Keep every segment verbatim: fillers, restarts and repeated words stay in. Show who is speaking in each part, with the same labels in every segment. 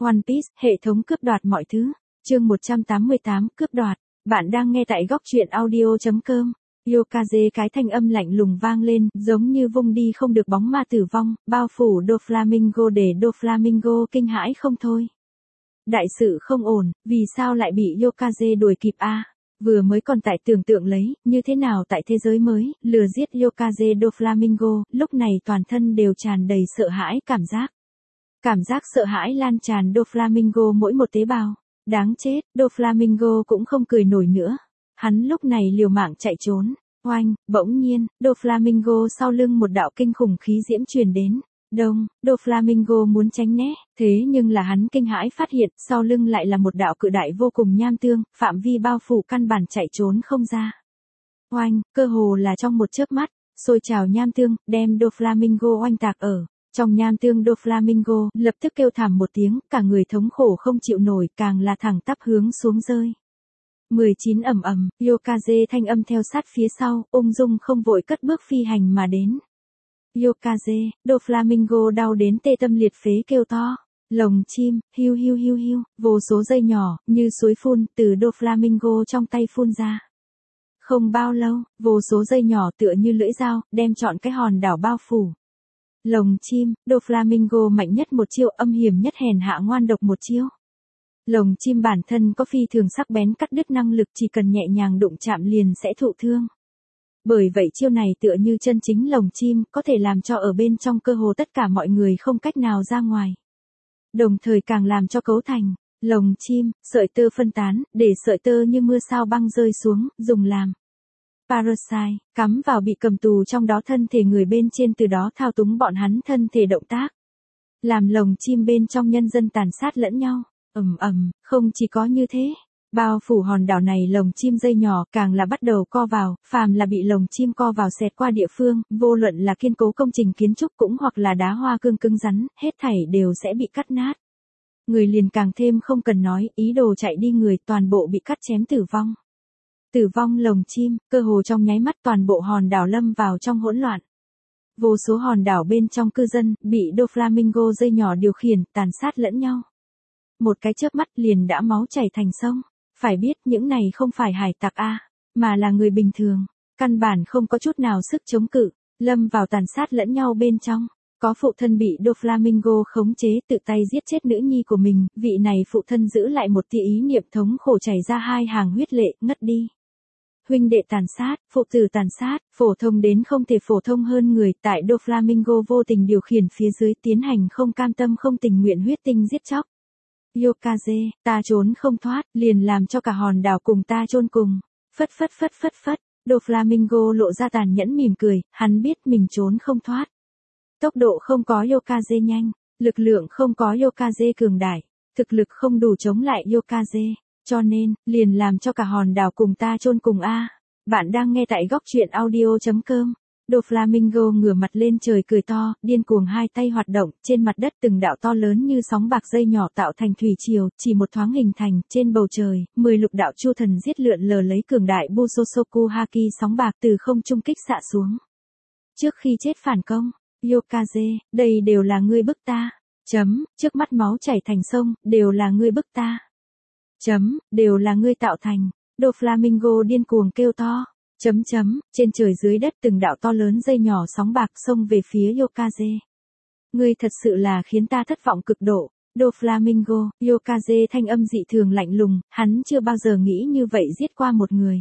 Speaker 1: One Piece, hệ thống cướp đoạt mọi thứ. Chương một trăm tám mươi tám, cướp đoạt. Bạn đang nghe tại góc truyện audio chấm com. Yokaze, cái thanh âm lạnh lùng vang lên, giống như vung đi không được bóng ma tử vong, bao phủ Doflamingo để Doflamingo kinh hãi không thôi. Đại sự không ổn, vì sao lại bị Yokaze đuổi kịp a? À? Vừa mới còn tại tưởng tượng lấy, như thế nào tại thế giới mới, lừa giết Yokaze Doflamingo, lúc này toàn thân đều tràn đầy sợ hãi cảm giác. Cảm giác sợ hãi lan tràn Doflamingo mỗi một tế bào. Đáng chết, Doflamingo cũng không cười nổi nữa. Hắn lúc này liều mạng chạy trốn. Oanh, bỗng nhiên, Doflamingo sau lưng một đạo kinh khủng khí diễm truyền đến. Đông, Doflamingo muốn tránh né, thế nhưng là hắn kinh hãi phát hiện sau lưng lại là một đạo cự đại vô cùng nham tương, phạm vi bao phủ căn bản chạy trốn không ra. Oanh, cơ hồ là trong một chớp mắt, sôi trào nham tương, đem Doflamingo oanh tạc ở. Trong nham tương Doflamingo lập tức kêu thảm một tiếng, cả người thống khổ không chịu nổi, càng là thẳng tắp hướng xuống rơi. mười chín ầm ầm, Yokaze thanh âm theo sát phía sau, ung dung không vội cất bước phi hành mà đến. Yokaze, Doflamingo đau đến tê tâm liệt phế kêu to. Lồng chim, hiu hiu hiu hiu, vô số dây nhỏ, như suối phun, từ Doflamingo trong tay phun ra. Không bao lâu, vô số dây nhỏ tựa như lưỡi dao, đem trọn cái hòn đảo bao phủ. Lồng chim, Doflamingo mạnh nhất một chiêu, âm hiểm nhất hèn hạ ngoan độc một chiêu. Lồng chim bản thân có phi thường sắc bén cắt đứt năng lực, chỉ cần nhẹ nhàng đụng chạm liền sẽ thụ thương. Bởi vậy chiêu này tựa như chân chính lồng chim, có thể làm cho ở bên trong cơ hồ tất cả mọi người không cách nào ra ngoài. Đồng thời càng làm cho cấu thành, lồng chim, sợi tơ phân tán, để sợi tơ như mưa sao băng rơi xuống, dùng làm parasite, cắm vào bị cầm tù trong đó thân thể người bên trên, từ đó thao túng bọn hắn thân thể động tác. Làm lồng chim bên trong nhân dân tàn sát lẫn nhau. Ầm ầm, không chỉ có như thế. Bao phủ hòn đảo này lồng chim dây nhỏ càng là bắt đầu co vào, phàm là bị lồng chim co vào xẹt qua địa phương, vô luận là kiên cố công trình kiến trúc cũng hoặc là đá hoa cương cứng rắn, hết thảy đều sẽ bị cắt nát. Người liền càng thêm không cần nói, ý đồ chạy đi người toàn bộ bị cắt chém tử vong. Tử vong lồng chim, cơ hồ trong nháy mắt toàn bộ hòn đảo lâm vào trong hỗn loạn. Vô số hòn đảo bên trong cư dân, bị Doflamingo dây nhỏ điều khiển, tàn sát lẫn nhau. Một cái chớp mắt liền đã máu chảy thành sông. Phải biết những này không phải hải tặc a, mà là người bình thường. Căn bản không có chút nào sức chống cự, lâm vào tàn sát lẫn nhau bên trong. Có phụ thân bị Doflamingo khống chế tự tay giết chết nữ nhi của mình, vị này phụ thân giữ lại một tia ý niệm thống khổ chảy ra hai hàng huyết lệ, ngất đi. Huynh đệ tàn sát, phụ tử tàn sát, phổ thông đến không thể phổ thông hơn người, tại Doflamingo vô tình điều khiển phía dưới tiến hành không cam tâm không tình nguyện huyết tinh giết chóc. Yokaze, ta trốn không thoát, liền làm cho cả hòn đảo cùng ta chôn cùng. Phất phất phất phất phất, Doflamingo lộ ra tàn nhẫn mỉm cười, hắn biết mình trốn không thoát. Tốc độ không có Yokaze nhanh, lực lượng không có Yokaze cường đại, thực lực không đủ chống lại Yokaze, cho nên, liền làm cho cả hòn đảo cùng ta chôn cùng a. Bạn đang nghe tại góc truyện audio chấm com. Doflamingo ngửa mặt lên trời cười to, điên cuồng hai tay hoạt động, trên mặt đất từng đạo to lớn như sóng bạc dây nhỏ tạo thành thủy triều, chỉ một thoáng hình thành, trên bầu trời, mười lục đạo chu thần giết lượn lờ lấy cường đại Busosoku Haki sóng bạc từ không trung kích xạ xuống. Trước khi chết phản công, Yokaze, đây đều là ngươi bức ta. Chấm, trước mắt máu chảy thành sông, đều là ngươi bức ta. Chấm, đều là ngươi tạo thành. Doflamingo điên cuồng kêu to. Chấm chấm, trên trời dưới đất từng đạo to lớn dây nhỏ sóng bạc xông về phía Yokaze. Ngươi thật sự là khiến ta thất vọng cực độ. Doflamingo, Yokaze thanh âm dị thường lạnh lùng, hắn chưa bao giờ nghĩ như vậy giết qua một người.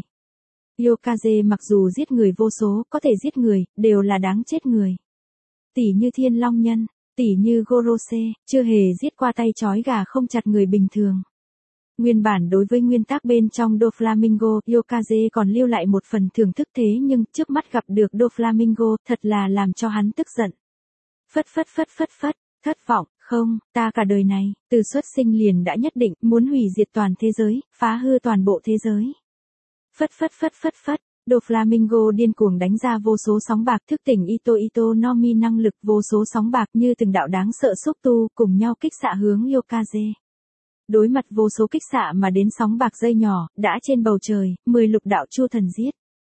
Speaker 1: Yokaze mặc dù giết người vô số, có thể giết người, đều là đáng chết người. Tỷ như Thiên Long Nhân, tỷ như Gorose, chưa hề giết qua tay trói gà không chặt người bình thường. Nguyên bản đối với nguyên tắc bên trong Doflamingo, Yokaze còn lưu lại một phần thưởng thức, thế nhưng trước mắt gặp được Doflamingo thật là làm cho hắn tức giận. Phất phất phất phất phất, thất vọng, không, ta cả đời này, từ xuất sinh liền đã nhất định muốn hủy diệt toàn thế giới, phá hư toàn bộ thế giới. Phất phất phất phất phất, Doflamingo điên cuồng đánh ra vô số sóng bạc, thức tỉnh Ito Ito no Mi năng lực, vô số sóng bạc như từng đạo đáng sợ xúc tu cùng nhau kích xạ hướng Yokaze. Đối mặt vô số kích xạ mà đến sóng bạc dây nhỏ, đã trên bầu trời, mười lục đạo chu thần giết.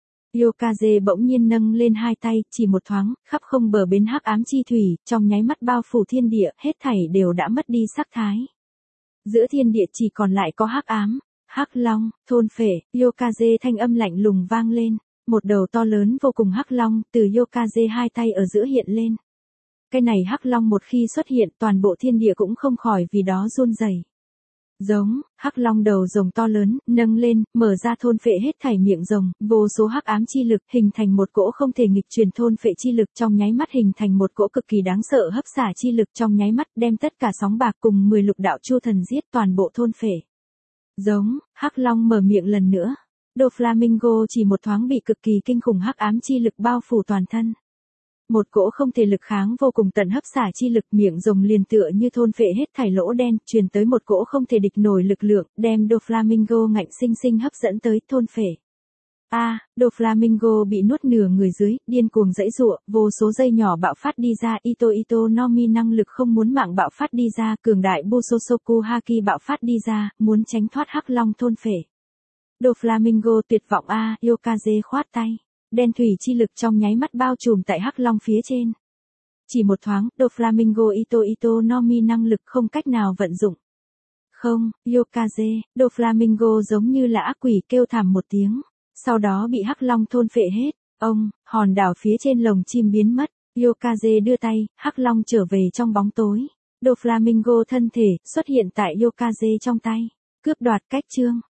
Speaker 1: Yokaze bỗng nhiên nâng lên hai tay, chỉ một thoáng, khắp không bờ bến hắc ám chi thủy, trong nháy mắt bao phủ thiên địa, hết thảy đều đã mất đi sắc thái. Giữa thiên địa chỉ còn lại có hắc ám, hắc long, thôn phệ, Yokaze thanh âm lạnh lùng vang lên. Một đầu to lớn vô cùng hắc long từ Yokaze hai tay ở giữa hiện lên. Cái này hắc long một khi xuất hiện toàn bộ thiên địa cũng không khỏi vì đó run rẩy. Giống, hắc long đầu rồng to lớn, nâng lên, mở ra thôn phệ hết thảy miệng rồng, vô số hắc ám chi lực hình thành một cỗ không thể nghịch truyền thôn phệ chi lực trong nháy mắt hình thành một cỗ cực kỳ đáng sợ hấp xả chi lực trong nháy mắt đem tất cả sóng bạc cùng mười lục đạo chu thần giết toàn bộ thôn phệ. Giống, hắc long mở miệng lần nữa. Doflamingo chỉ một thoáng bị cực kỳ kinh khủng hắc ám chi lực bao phủ toàn thân. Một cỗ không thể lực kháng vô cùng tận hấp xả chi lực miệng rồng liền tựa như thôn phệ hết thảy lỗ đen, truyền tới một cỗ không thể địch nổi lực lượng, đem Doflamingo ngạnh sinh sinh hấp dẫn tới thôn phệ. A, à, Doflamingo bị nuốt nửa người dưới, điên cuồng giãy giụa, vô số dây nhỏ bạo phát đi ra, Ito Ito Nomi năng lực không muốn mạng bạo phát đi ra, cường đại Busosoku Haki bạo phát đi ra, muốn tránh thoát hắc long thôn phệ. Doflamingo tuyệt vọng a, à, Yokaze khoát tay. Đen thủy chi lực trong nháy mắt bao trùm tại hắc long phía trên. Chỉ một thoáng, Doflamingo Ito Ito Nomi năng lực không cách nào vận dụng. Không, Yokaze, Doflamingo giống như là ác quỷ kêu thảm một tiếng. Sau đó bị hắc long thôn phệ hết. Ông, hòn đảo phía trên lồng chim biến mất. Yokaze đưa tay, hắc long trở về trong bóng tối. Doflamingo thân thể xuất hiện tại Yokaze trong tay. Cướp đoạt cách chương.